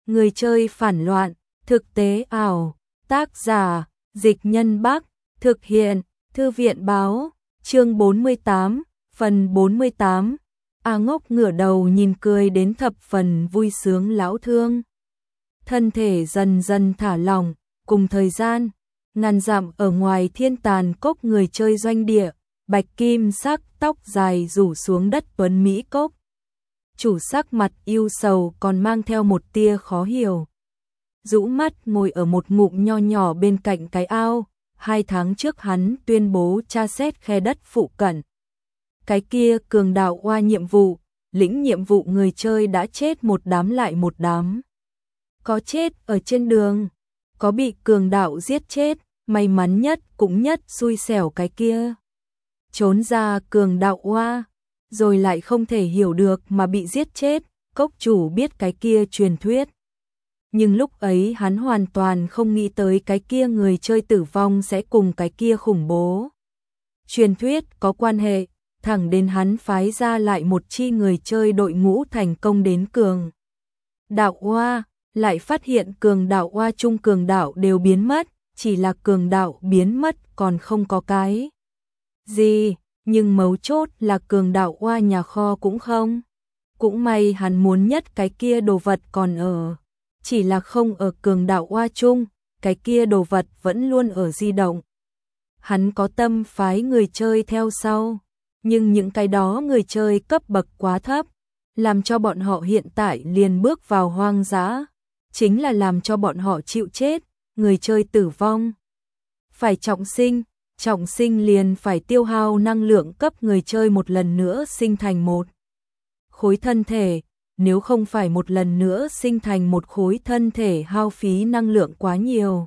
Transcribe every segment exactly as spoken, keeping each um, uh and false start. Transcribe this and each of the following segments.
Người chơi phản loạn, thực tế ảo, tác giả, Dịch Nhân Bắc, thực hiện, Thư viện báo, chương bốn mươi tám, phần bốn mươi tám. A Ngốc ngửa đầu nhìn cười đến thập phần vui sướng lão thương. Thân thể dần dần thả lỏng, cùng thời gian, ngàn dặm ở ngoài thiên tàn cốc người chơi doanh địa, bạch kim sắc tóc dài rủ xuống đất tuấn Mỹ cốc. Chủ sắc mặt yêu sầu còn mang theo một tia khó hiểu. Rũ mắt ngồi ở một ngụm nho nhỏ bên cạnh cái ao, hai tháng trước hắn tuyên bố tra xét khe đất phụ cận. Cái kia cường đạo oa nhiệm vụ, lĩnh nhiệm vụ người chơi đã chết một đám lại một đám. Có chết ở trên đường, có bị cường đạo giết chết, may mắn nhất cũng nhất xui xẻo cái kia. Trốn ra cường đạo oa, rồi lại không thể hiểu được mà bị giết chết, cốc chủ biết cái kia truyền thuyết. Nhưng lúc ấy hắn hoàn toàn không nghĩ tới cái kia người chơi tử vong sẽ cùng cái kia khủng bố truyền thuyết có quan hệ, thẳng đến hắn phái ra lại một chi người chơi đội ngũ thành công đến cường đạo oa, lại phát hiện cường đạo oa chung cường đạo đều biến mất, chỉ là cường đạo biến mất còn không có cái gì, nhưng mấu chốt là cường đạo oa nhà kho cũng không. Cũng may hắn muốn nhất cái kia đồ vật còn ở, chỉ là không ở cường đạo oa chung, cái kia đồ vật vẫn luôn ở di động. Hắn có tâm phái người chơi theo sau, nhưng những cái đó người chơi cấp bậc quá thấp, làm cho bọn họ hiện tại liền bước vào hoang dã, chính là làm cho bọn họ chịu chết, người chơi tử vong. Phải trọng sinh, trọng sinh liền phải tiêu hao năng lượng cấp người chơi một lần nữa sinh thành một khối thân thể, nếu không phải một lần nữa sinh thành một khối thân thể hao phí năng lượng quá nhiều.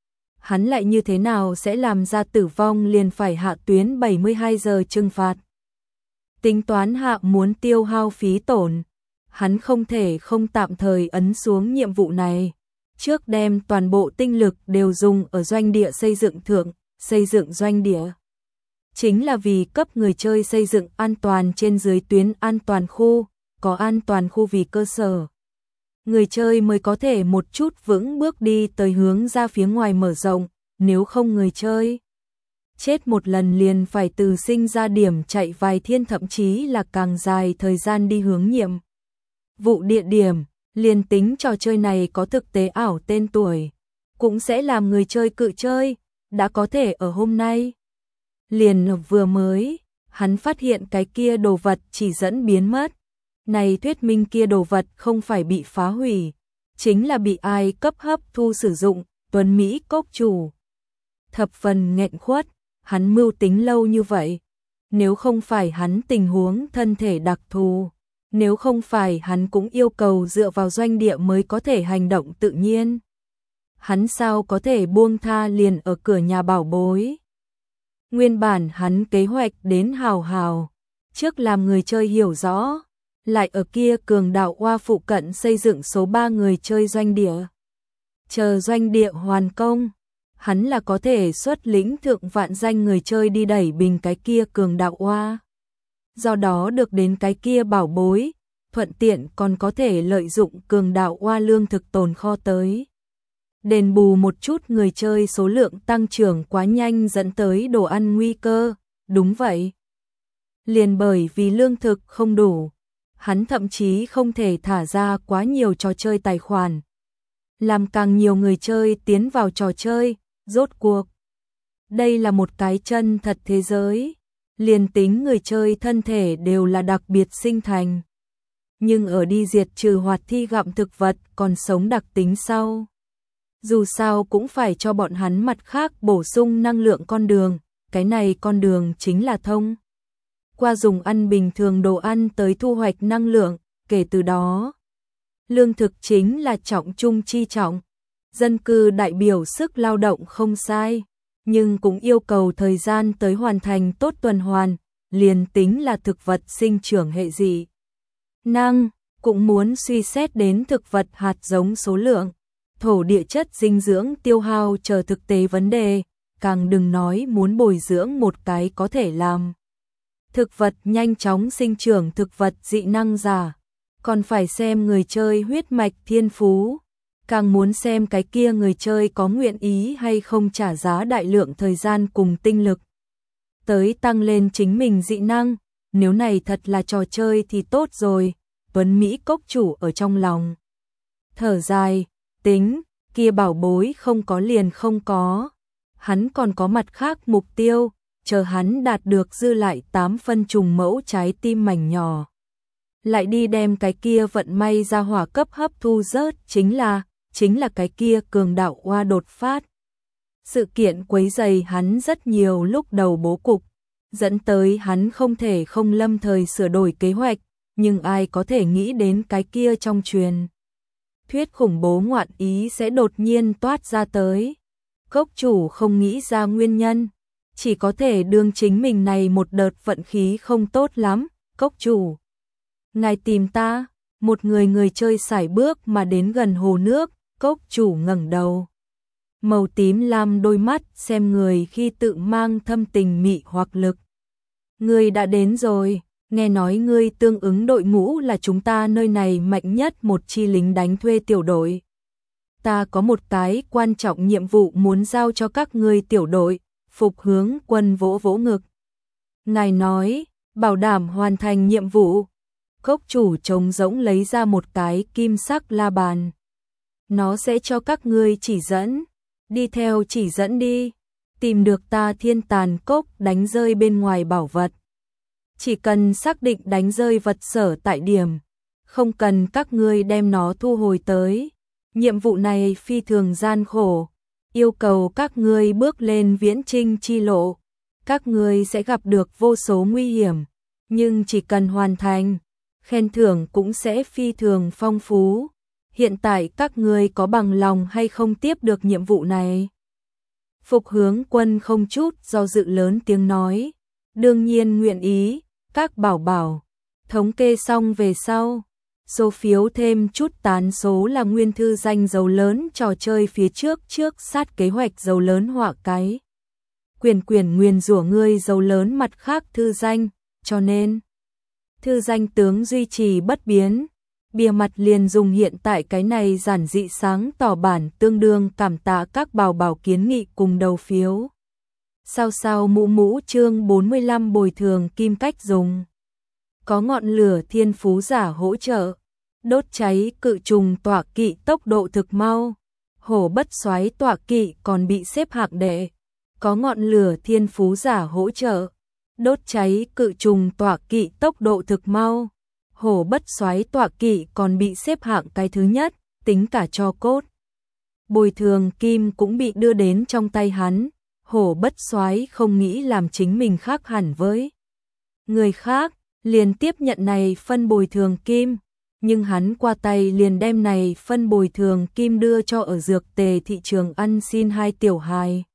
Hắn lại như thế nào sẽ làm ra tử vong liền phải hạ tuyến bảy mươi hai giờ trừng phạt. Tính toán hạ muốn tiêu hao phí tổn, hắn không thể không tạm thời ấn xuống nhiệm vụ này. Trước đem toàn bộ tinh lực đều dùng ở doanh địa xây dựng thượng, xây dựng doanh địa. Chính là vì cấp người chơi xây dựng an toàn trên dưới tuyến an toàn khu, có an toàn khu vì cơ sở. Người chơi mới có thể một chút vững bước đi tới hướng ra phía ngoài mở rộng, nếu không người chơi chết một lần liền phải từ sinh ra điểm chạy vài thiên thậm chí là càng dài thời gian đi hướng nhiệm vụ địa điểm, liền tính trò chơi này có thực tế ảo tên tuổi, cũng sẽ làm người chơi cự chơi, đã có thể ở hôm nay. Liền vừa mới, hắn phát hiện cái kia đồ vật chỉ dẫn biến mất. Này thuyết minh kia đồ vật không phải bị phá hủy, chính là bị ai cấp hấp thu sử dụng, tuấn Mỹ cốc chủ. Thập phần nghẹn khuất, hắn mưu tính lâu như vậy. Nếu không phải hắn tình huống thân thể đặc thù, nếu không phải hắn cũng yêu cầu dựa vào doanh địa mới có thể hành động tự nhiên. Hắn sao có thể buông tha liền ở cửa nhà bảo bối. Nguyên bản hắn kế hoạch đến hào hào, trước làm người chơi hiểu rõ, lại ở kia cường đạo oa phụ cận xây dựng số ba người chơi doanh địa. Chờ doanh địa hoàn công, hắn là có thể xuất lĩnh thượng vạn danh người chơi đi đẩy bình cái kia cường đạo oa. Do đó được đến cái kia bảo bối, thuận tiện còn có thể lợi dụng cường đạo oa lương thực tồn kho tới. Đền bù một chút người chơi số lượng tăng trưởng quá nhanh dẫn tới đồ ăn nguy cơ, đúng vậy. Liền bởi vì lương thực không đủ, hắn thậm chí không thể thả ra quá nhiều trò chơi tài khoản. Làm càng nhiều người chơi tiến vào trò chơi, rốt cuộc. Đây là một cái chân thật thế giới, liền tính người chơi thân thể đều là đặc biệt sinh thành. Nhưng ở đi diệt trừ hoạt thi gặm thực vật còn sống đặc tính sau. Dù sao cũng phải cho bọn hắn mặt khác bổ sung năng lượng con đường, cái này con đường chính là thông. Qua dùng ăn bình thường đồ ăn tới thu hoạch năng lượng, kể từ đó. Lương thực chính là trọng trung chi trọng. Dân cư đại biểu sức lao động không sai, nhưng cũng yêu cầu thời gian tới hoàn thành tốt tuần hoàn, liền tính là thực vật sinh trưởng hệ dị. Năng, cũng muốn suy xét đến thực vật hạt giống số lượng, thổ địa chất dinh dưỡng tiêu hao chờ thực tế vấn đề, càng đừng nói muốn bồi dưỡng một cái có thể làm. Thực vật nhanh chóng sinh trưởng thực vật dị năng giả, còn phải xem người chơi huyết mạch thiên phú, càng muốn xem cái kia người chơi có nguyện ý hay không trả giá đại lượng thời gian cùng tinh lực tới tăng lên chính mình dị năng, nếu này thật là trò chơi thì tốt rồi. Tuấn Mỹ cốc chủ ở trong lòng thở dài, tính, kia bảo bối không có liền không có. Hắn còn có mặt khác mục tiêu, chờ hắn đạt được dư lại tám phân trùng mẫu trái tim mảnh nhỏ. Lại đi đem cái kia vận may ra hỏa cấp hấp thu rớt, chính là, chính là cái kia cường đạo oa đột phát. Sự kiện quấy rầy hắn rất nhiều lúc đầu bố cục, dẫn tới hắn không thể không lâm thời sửa đổi kế hoạch, nhưng ai có thể nghĩ đến cái kia trong truyền thuyết khủng bố ngoạn ý sẽ đột nhiên toát ra tới. Cốc chủ không nghĩ ra nguyên nhân, chỉ có thể đương chính mình này một đợt vận khí không tốt lắm. Cốc chủ, ngài tìm ta. Một người người chơi sải bước mà đến gần hồ nước. Cốc chủ ngẩng đầu, màu tím lam đôi mắt xem người khi tự mang thâm tình mị hoặc lực. Ngươi đã đến rồi, nghe nói ngươi tương ứng đội ngũ là chúng ta nơi này mạnh nhất một chi lính đánh thuê tiểu đội. Ta có một cái quan trọng nhiệm vụ muốn giao cho các ngươi tiểu đội. Phục Hướng Quân vỗ vỗ ngực. Ngài nói, bảo đảm hoàn thành nhiệm vụ. Cốc chủ trống rỗng lấy ra một cái kim sắc la bàn. Nó sẽ cho các ngươi chỉ dẫn. Đi theo chỉ dẫn đi. Tìm được ta thiên tàn cốc đánh rơi bên ngoài bảo vật. Chỉ cần xác định đánh rơi vật sở tại điểm. Không cần các ngươi đem nó thu hồi tới. Nhiệm vụ này phi thường gian khổ. Yêu cầu các ngươi bước lên viễn trinh chi lộ. Các ngươi sẽ gặp được vô số nguy hiểm. Nhưng chỉ cần hoàn thành, khen thưởng cũng sẽ phi thường phong phú. Hiện tại các ngươi có bằng lòng hay không tiếp được nhiệm vụ này? Phục Hướng Quân không chút do dự lớn tiếng nói. Đương nhiên nguyện ý, các bảo bảo. Thống kê xong về sau. Số phiếu thêm chút tán số là nguyên thư danh dấu lớn trò chơi phía trước trước sát kế hoạch dấu lớn họa cái. Quyền quyền nguyền rủa ngươi dấu lớn mặt khác thư danh, cho nên thư danh tướng duy trì bất biến. Bìa mặt liền dùng hiện tại cái này giản dị sáng tỏ bản tương đương cảm tạ các bảo bảo kiến nghị cùng đầu phiếu. Sao sao mũ mũ chương bốn mươi lăm bồi thường kim cách dùng. Có ngọn lửa thiên phú giả hỗ trợ. Đốt cháy cự trùng tọa kỵ tốc độ thực mau. Hổ bất xoáy tọa kỵ còn bị xếp hạng đệ. Có ngọn lửa thiên phú giả hỗ trợ. Đốt cháy cự trùng tọa kỵ tốc độ thực mau. Hổ bất xoáy tọa kỵ còn bị xếp hạng cái thứ nhất, tính cả cho cốt. Bồi thường kim cũng bị đưa đến trong tay hắn. Hổ bất xoáy không nghĩ làm chính mình khác hẳn với người khác, liền tiếp nhận này phân bồi thường kim. Nhưng hắn qua tay liền đem này phân bồi thường kim đưa cho ở dược tề thị trường ăn xin hai tiểu hài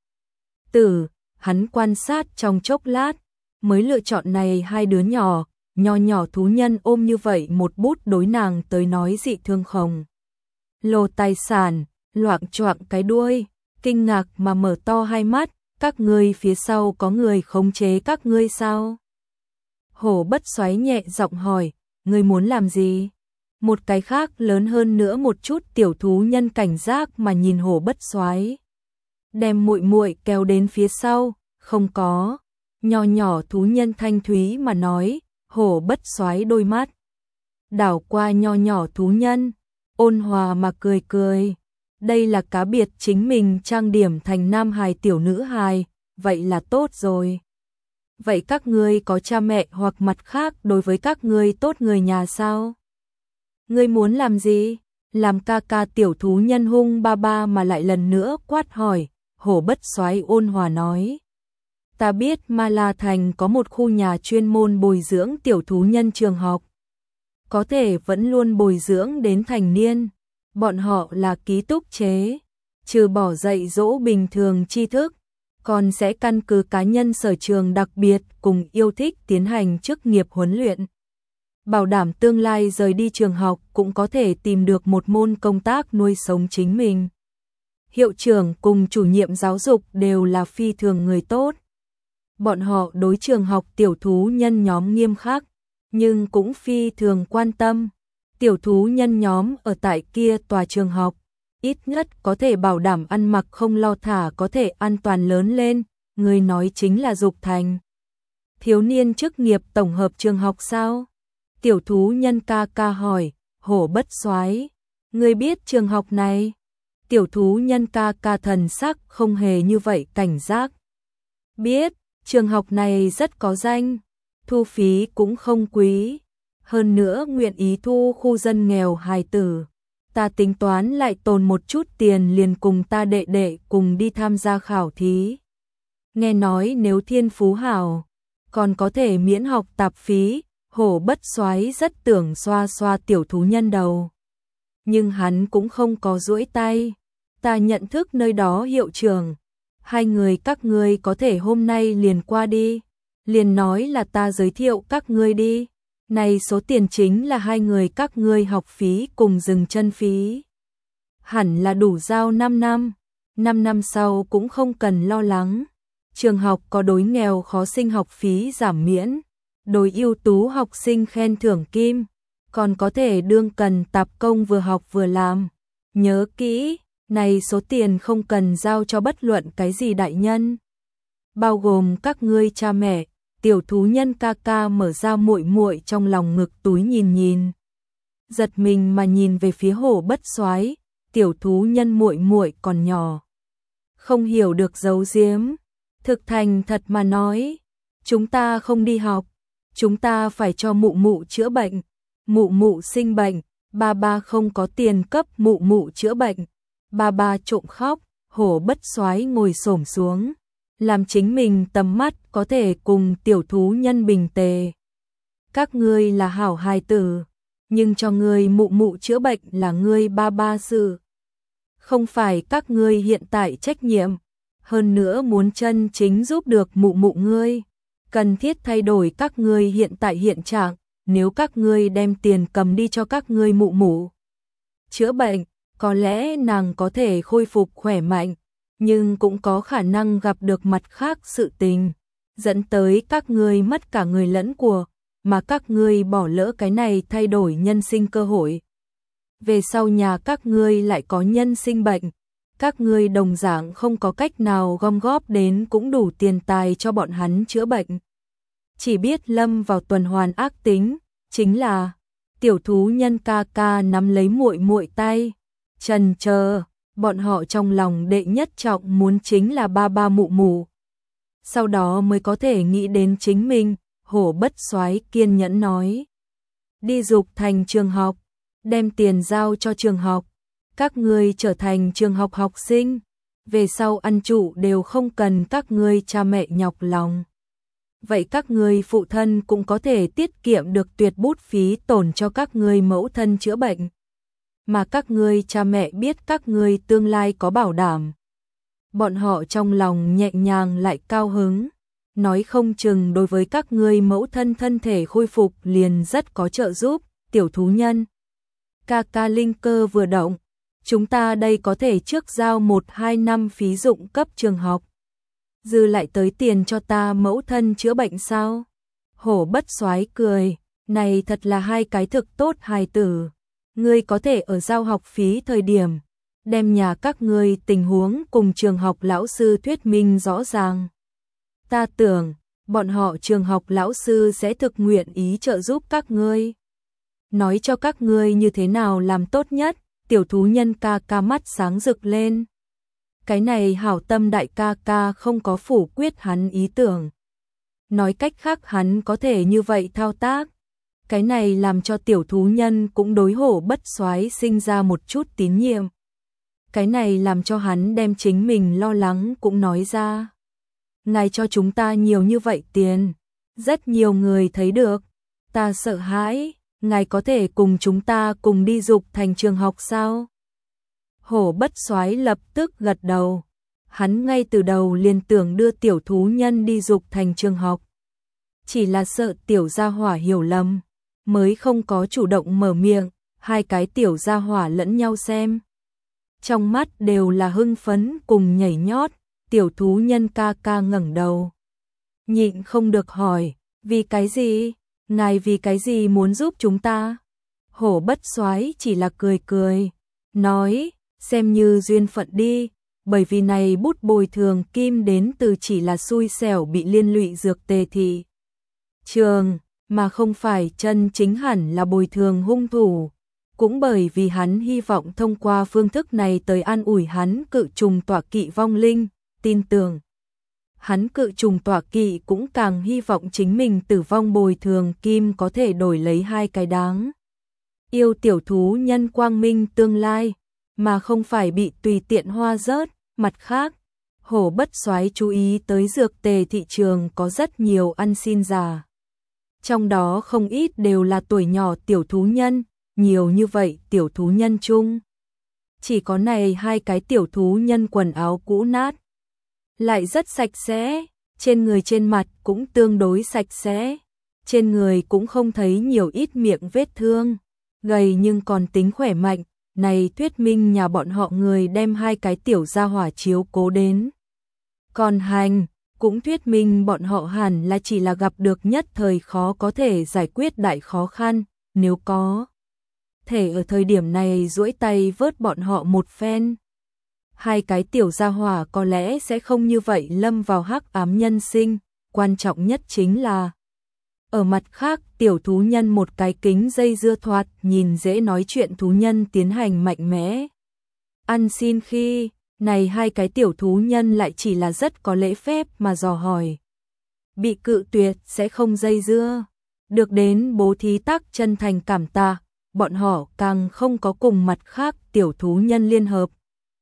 tử. Hắn quan sát trong chốc lát, mới lựa chọn này hai đứa nhỏ, nho nhỏ thú nhân ôm như vậy một bút đối nàng tới nói dị thương khổng lồ tài sản, loạng choạng cái đuôi, kinh ngạc mà mở to hai mắt. Các ngươi phía sau có người khống chế các ngươi sao? Hổ bất xoáy nhẹ giọng hỏi, ngươi muốn làm gì? Một cái khác lớn hơn nữa một chút tiểu thú nhân cảnh giác mà nhìn hổ bất xoáy. Đem muội muội kéo đến phía sau, không có. Nho nhỏ thú nhân thanh thúy mà nói, hổ bất xoáy đôi mắt. Đảo qua nho nhỏ thú nhân, ôn hòa mà cười cười. Đây là cá biệt chính mình trang điểm thành nam hài tiểu nữ hài, vậy là tốt rồi. Vậy các ngươi có cha mẹ hoặc mặt khác đối với các ngươi tốt người nhà sao? Ngươi muốn làm gì? Làm ca ca tiểu thú nhân hung ba ba mà lại lần nữa quát hỏi. Hổ bất xoáy ôn hòa nói. Ta biết Ma La Thành có một khu nhà chuyên môn bồi dưỡng tiểu thú nhân trường học. Có thể vẫn luôn bồi dưỡng đến thành niên. Bọn họ là ký túc chế, trừ bỏ dạy dỗ bình thường tri thức, còn sẽ căn cứ cá nhân sở trường đặc biệt cùng yêu thích tiến hành chức nghiệp huấn luyện. Bảo đảm tương lai rời đi trường học cũng có thể tìm được một môn công tác nuôi sống chính mình. Hiệu trưởng cùng chủ nhiệm giáo dục đều là phi thường người tốt. Bọn họ đối trường học tiểu thú nhân nhóm nghiêm khắc, nhưng cũng phi thường quan tâm. Tiểu thú nhân nhóm ở tại kia tòa trường học, ít nhất có thể bảo đảm ăn mặc không lo thả có thể an toàn lớn lên, người nói chính là Dục Thành. Thiếu niên chức nghiệp tổng hợp trường học sao? Tiểu thú nhân ca ca hỏi, Hổ Bất Soái, ngươi biết trường học này? Tiểu thú nhân ca ca thần sắc không hề như vậy cảnh giác. Biết, trường học này rất có danh, thu phí cũng không quý, hơn nữa nguyện ý thu khu dân nghèo hài tử. Ta tính toán lại tồn một chút tiền liền cùng ta đệ đệ cùng đi tham gia khảo thí. Nghe nói nếu thiên phú hảo, còn có thể miễn học tạp phí. Hổ Bất Soái rất tưởng xoa xoa tiểu thú nhân đầu. Nhưng hắn cũng không có duỗi tay. Ta nhận thức nơi đó hiệu trưởng. Hai người các ngươi có thể hôm nay liền qua đi. Liền nói là ta giới thiệu các ngươi đi. Này số tiền chính là hai người các ngươi học phí cùng dừng chân phí. Hẳn là đủ giao năm năm. năm năm sau cũng không cần lo lắng. Trường học có đối nghèo khó sinh học phí giảm miễn. Đối ưu tú học sinh khen thưởng kim. Còn có thể đương cần tạp công vừa học vừa làm. Nhớ kỹ, này số tiền không cần giao cho bất luận cái gì đại nhân. Bao gồm các ngươi cha mẹ. Tiểu thú nhân ca ca mở ra muội muội trong lòng ngực túi nhìn nhìn. Giật mình mà nhìn về phía Hổ Bất Soái, tiểu thú nhân muội muội còn nhỏ. Không hiểu được giấu giếm. Thực thành thật mà nói. Chúng ta không đi học. Chúng ta phải cho mụ mụ chữa bệnh. Mụ mụ sinh bệnh. Ba ba không có tiền cấp mụ mụ chữa bệnh. Ba ba trộm khóc. Hổ Bất Soái ngồi xổm xuống. Làm chính mình tầm mắt có thể cùng tiểu thú nhân bình tề. Các ngươi là hảo hài tử, nhưng cho ngươi mụ mụ chữa bệnh là ngươi ba ba sự. Không phải các ngươi hiện tại trách nhiệm, hơn nữa muốn chân chính giúp được mụ mụ ngươi. Cần thiết thay đổi các ngươi hiện tại hiện trạng, nếu các ngươi đem tiền cầm đi cho các ngươi mụ mụ chữa bệnh, có lẽ nàng có thể khôi phục khỏe mạnh. Nhưng cũng có khả năng gặp được mặt khác sự tình, dẫn tới các ngươi mất cả người lẫn của, mà các ngươi bỏ lỡ cái này thay đổi nhân sinh cơ hội. Về sau nhà các ngươi lại có nhân sinh bệnh, các ngươi đồng dạng không có cách nào gom góp đến cũng đủ tiền tài cho bọn hắn chữa bệnh. Chỉ biết lâm vào tuần hoàn ác tính, chính là tiểu thú nhân ca ca nắm lấy muội muội tay, chần chờ. Bọn họ trong lòng đệ nhất trọng muốn chính là ba ba mụ mụ. Sau đó mới có thể nghĩ đến chính mình, Hổ Bất Soái kiên nhẫn nói. Đi Dục Thành trường học, đem tiền giao cho trường học. Các ngươi trở thành trường học học sinh, về sau ăn trụ đều không cần các ngươi cha mẹ nhọc lòng. Vậy các ngươi phụ thân cũng có thể tiết kiệm được tuyệt bút phí tổn cho các ngươi mẫu thân chữa bệnh. Mà các ngươi cha mẹ biết các ngươi tương lai có bảo đảm. Bọn họ trong lòng nhẹ nhàng lại cao hứng, nói không chừng đối với các ngươi mẫu thân thân thể khôi phục liền rất có trợ giúp. Tiểu thú nhân ca ca linh cơ vừa động, chúng ta đây có thể trước giao một hai năm phí dụng cấp trường học, dư lại tới tiền cho ta mẫu thân chữa bệnh sao? Hổ Bất Soái cười, này thật là hai cái thực tốt hài tử. Ngươi có thể ở giao học phí thời điểm, đem nhà các ngươi tình huống cùng trường học lão sư thuyết minh rõ ràng. Ta tưởng, bọn họ trường học lão sư sẽ thực nguyện ý trợ giúp các ngươi. Nói cho các ngươi như thế nào làm tốt nhất, tiểu thú nhân ca ca mắt sáng rực lên. Cái này hảo tâm đại ca ca không có phủ quyết hắn ý tưởng. Nói cách khác hắn có thể như vậy thao tác. Cái này làm cho tiểu thú nhân cũng đối Hổ Bất Soái sinh ra một chút tín nhiệm. Cái này làm cho hắn đem chính mình lo lắng cũng nói ra. Ngài cho chúng ta nhiều như vậy tiền, rất nhiều người thấy được, ta sợ hãi, ngài có thể cùng chúng ta cùng đi Dục Thành trường học sao? Hổ Bất Soái lập tức gật đầu, hắn ngay từ đầu liền tưởng đưa tiểu thú nhân đi Dục Thành trường học. Chỉ là sợ tiểu gia hỏa hiểu lầm, mới không có chủ động mở miệng, hai cái tiểu gia hỏa lẫn nhau xem. Trong mắt đều là hưng phấn cùng nhảy nhót, tiểu thú nhân ca ca ngẩng đầu. Nhịn không được hỏi, vì cái gì? Ngài vì cái gì muốn giúp chúng ta? Hổ Bất Soái chỉ là cười cười, nói, xem như duyên phận đi, bởi vì này bút bồi thường kim đến từ chỉ là xui xẻo bị liên lụy dược tề thị trường, mà không phải chân chính hẳn là bồi thường hung thủ. Cũng bởi vì hắn hy vọng thông qua phương thức này tới an ủi hắn cự trùng tọa kỵ vong linh, tin tưởng. Hắn cự trùng tọa kỵ cũng càng hy vọng chính mình tử vong bồi thường kim có thể đổi lấy hai cái đáng yêu tiểu thú nhân quang minh tương lai, mà không phải bị tùy tiện hoa rớt. Mặt khác, Hổ Bất Soái chú ý tới dược tề thị trường có rất nhiều ăn xin già. Trong đó không ít đều là tuổi nhỏ tiểu thú nhân, nhiều như vậy tiểu thú nhân chung. Chỉ có này hai cái tiểu thú nhân quần áo cũ nát, lại rất sạch sẽ, trên người trên mặt cũng tương đối sạch sẽ, trên người cũng không thấy nhiều ít miệng vết thương, gầy nhưng còn tính khỏe mạnh, này thuyết minh nhà bọn họ người đem hai cái tiểu gia hỏa chiếu cố đến. Còn hành, cũng thuyết minh bọn họ hẳn là chỉ là gặp được nhất thời khó có thể giải quyết đại khó khăn, nếu có thể ở thời điểm này duỗi tay vớt bọn họ một phen. Hai cái tiểu gia hỏa có lẽ sẽ không như vậy lâm vào hắc ám nhân sinh, quan trọng nhất chính là ở mặt khác tiểu thú nhân một cái kính dây dưa thoạt nhìn dễ nói chuyện thú nhân tiến hành mạnh mẽ. Ăn xin khi, này hai cái tiểu thú nhân lại chỉ là rất có lễ phép mà dò hỏi. Bị cự tuyệt sẽ không dây dưa, được đến bố thí tác chân thành cảm tạ, bọn họ càng không có cùng mặt khác tiểu thú nhân liên hợp.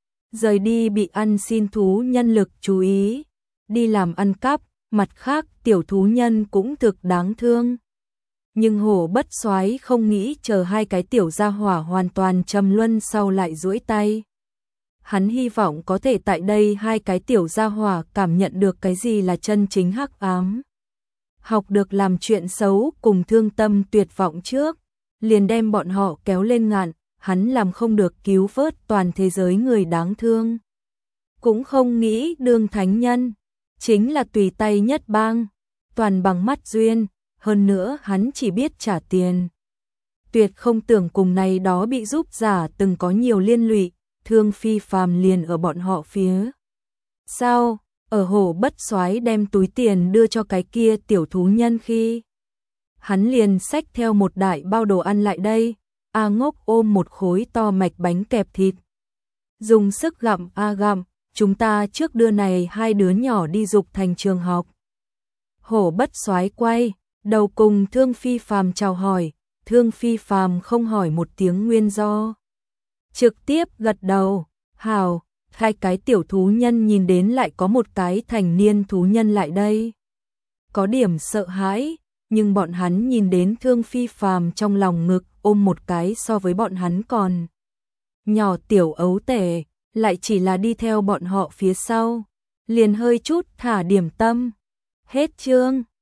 Rời đi bị ăn xin thú nhân lực chú ý, đi làm ăn cắp, mặt khác tiểu thú nhân cũng thực đáng thương. Nhưng Hổ Bất Soái không nghĩ chờ hai cái tiểu gia hỏa hoàn toàn trầm luân sau lại duỗi tay. Hắn hy vọng có thể tại đây hai cái tiểu gia hỏa cảm nhận được cái gì là chân chính hắc ám. Học được làm chuyện xấu cùng thương tâm tuyệt vọng trước, liền đem bọn họ kéo lên ngạn, hắn làm không được cứu vớt toàn thế giới người đáng thương. Cũng không nghĩ đương thánh nhân, chính là tùy tay nhất bang, toàn bằng mắt duyên, hơn nữa hắn chỉ biết trả tiền. Tuyệt không tưởng cùng này đó bị giúp giả từng có nhiều liên lụy, thương phi phàm liền ở bọn họ phía. Sau, ở Hổ Bất Soái đem túi tiền đưa cho cái kia tiểu thú nhân khi, hắn liền xách theo một đại bao đồ ăn lại đây, A Ngốc ôm một khối to mạch bánh kẹp thịt. Dùng sức gặm A gặm, chúng ta trước đưa này hai đứa nhỏ đi dục thành trường học. Hổ Bất Soái quay, đầu cùng Thương Phi Phàm chào hỏi, Thương Phi Phàm không hỏi một tiếng nguyên do. Trực tiếp gật đầu, hào, hai cái tiểu thú nhân nhìn đến lại có một cái thành niên thú nhân lại đây. Có điểm sợ hãi, nhưng bọn hắn nhìn đến Thương Phi Phàm trong lòng ngực ôm một cái so với bọn hắn còn nhỏ tiểu ấu tể, lại chỉ là đi theo bọn họ phía sau, liền hơi chút thả điểm tâm. Hết chương.